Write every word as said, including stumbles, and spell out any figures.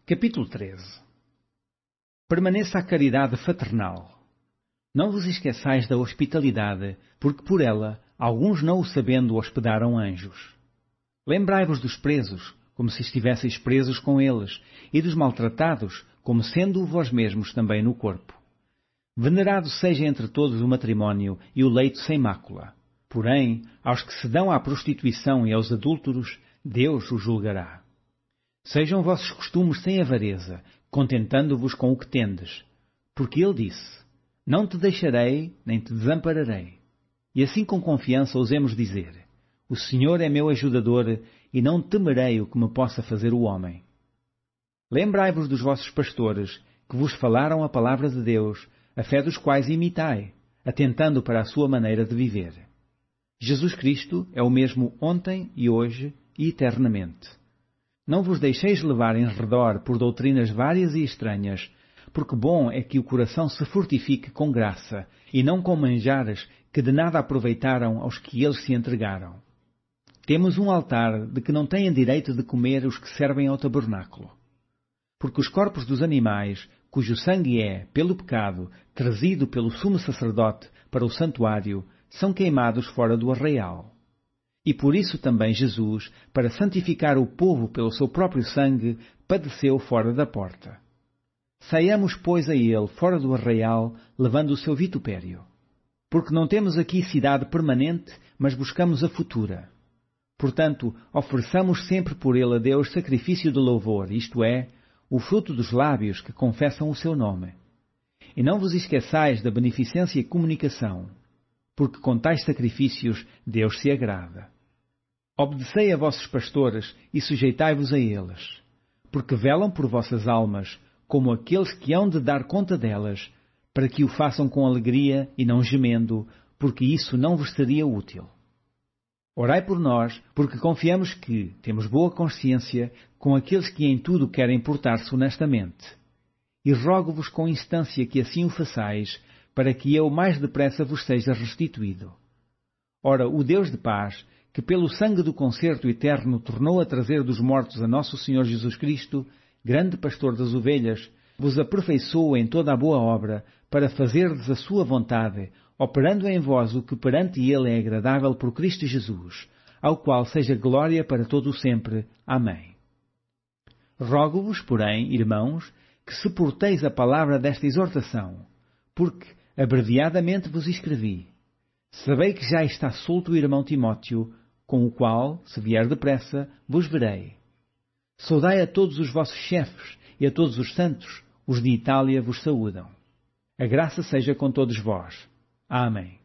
Capítulo treze. Permaneça a caridade fraternal. Não vos esqueçais da hospitalidade, porque por ela, alguns não o sabendo hospedaram anjos. Lembrai-vos dos presos, como se estivesseis presos com eles, e dos maltratados, como sendo vós mesmos também no corpo. Venerado seja entre todos o matrimónio e o leito sem mácula. Porém, aos que se dão à prostituição e aos adúlteros, Deus os julgará. Sejam vossos costumes sem avareza, contentando-vos com o que tendes. Porque ele disse, não te deixarei, nem te desampararei. E assim com confiança ousemos dizer, o Senhor é meu ajudador, e não temerei o que me possa fazer o homem. Lembrai-vos dos vossos pastores, que vos falaram a palavra de Deus, a fé dos quais imitai, atentando para a sua maneira de viver. Jesus Cristo é o mesmo ontem e hoje e eternamente. Não vos deixeis levar em redor por doutrinas várias e estranhas, porque bom é que o coração se fortifique com graça, e não com manjares que de nada aproveitaram aos que eles se entregaram. Temos um altar de que não têm direito de comer os que servem ao tabernáculo. Porque os corpos dos animais, cujo sangue é, pelo pecado, trazido pelo sumo sacerdote para o santuário, são queimados fora do arraial. E por isso também Jesus, para santificar o povo pelo seu próprio sangue, padeceu fora da porta. Saiamos, pois, a ele fora do arraial, levando o seu vitupério. Porque não temos aqui cidade permanente, mas buscamos a futura. Portanto, ofereçamos sempre por ele a Deus sacrifício de louvor, isto é, o fruto dos lábios que confessam o seu nome. E não vos esqueçais da beneficência e comunicação, porque com tais sacrifícios Deus se agrada. Obedecei a vossos pastores e sujeitai-vos a eles, porque velam por vossas almas, como aqueles que hão de dar conta delas, para que o façam com alegria e não gemendo, porque isso não vos seria útil. Orai por nós, porque confiamos que temos boa consciência com aqueles que em tudo querem portar-se honestamente. E rogo-vos com instância que assim o façais, para que eu mais depressa vos seja restituído. Ora, o Deus de paz, que pelo sangue do concerto eterno tornou a trazer dos mortos a nosso Senhor Jesus Cristo, grande pastor das ovelhas, vos aperfeiçoa em toda a boa obra, para fazerdes a sua vontade, operando em vós o que perante ele é agradável por Cristo Jesus, ao qual seja glória para todo o sempre. Amém. Rogo-vos, porém, irmãos, que suporteis a palavra desta exortação, porque abreviadamente vos escrevi. Sabei que já está solto o irmão Timóteo, com o qual, se vier depressa, vos verei. Saudai a todos os vossos chefes e a todos os santos, os de Itália vos saúdam. A graça seja com todos vós. Amém.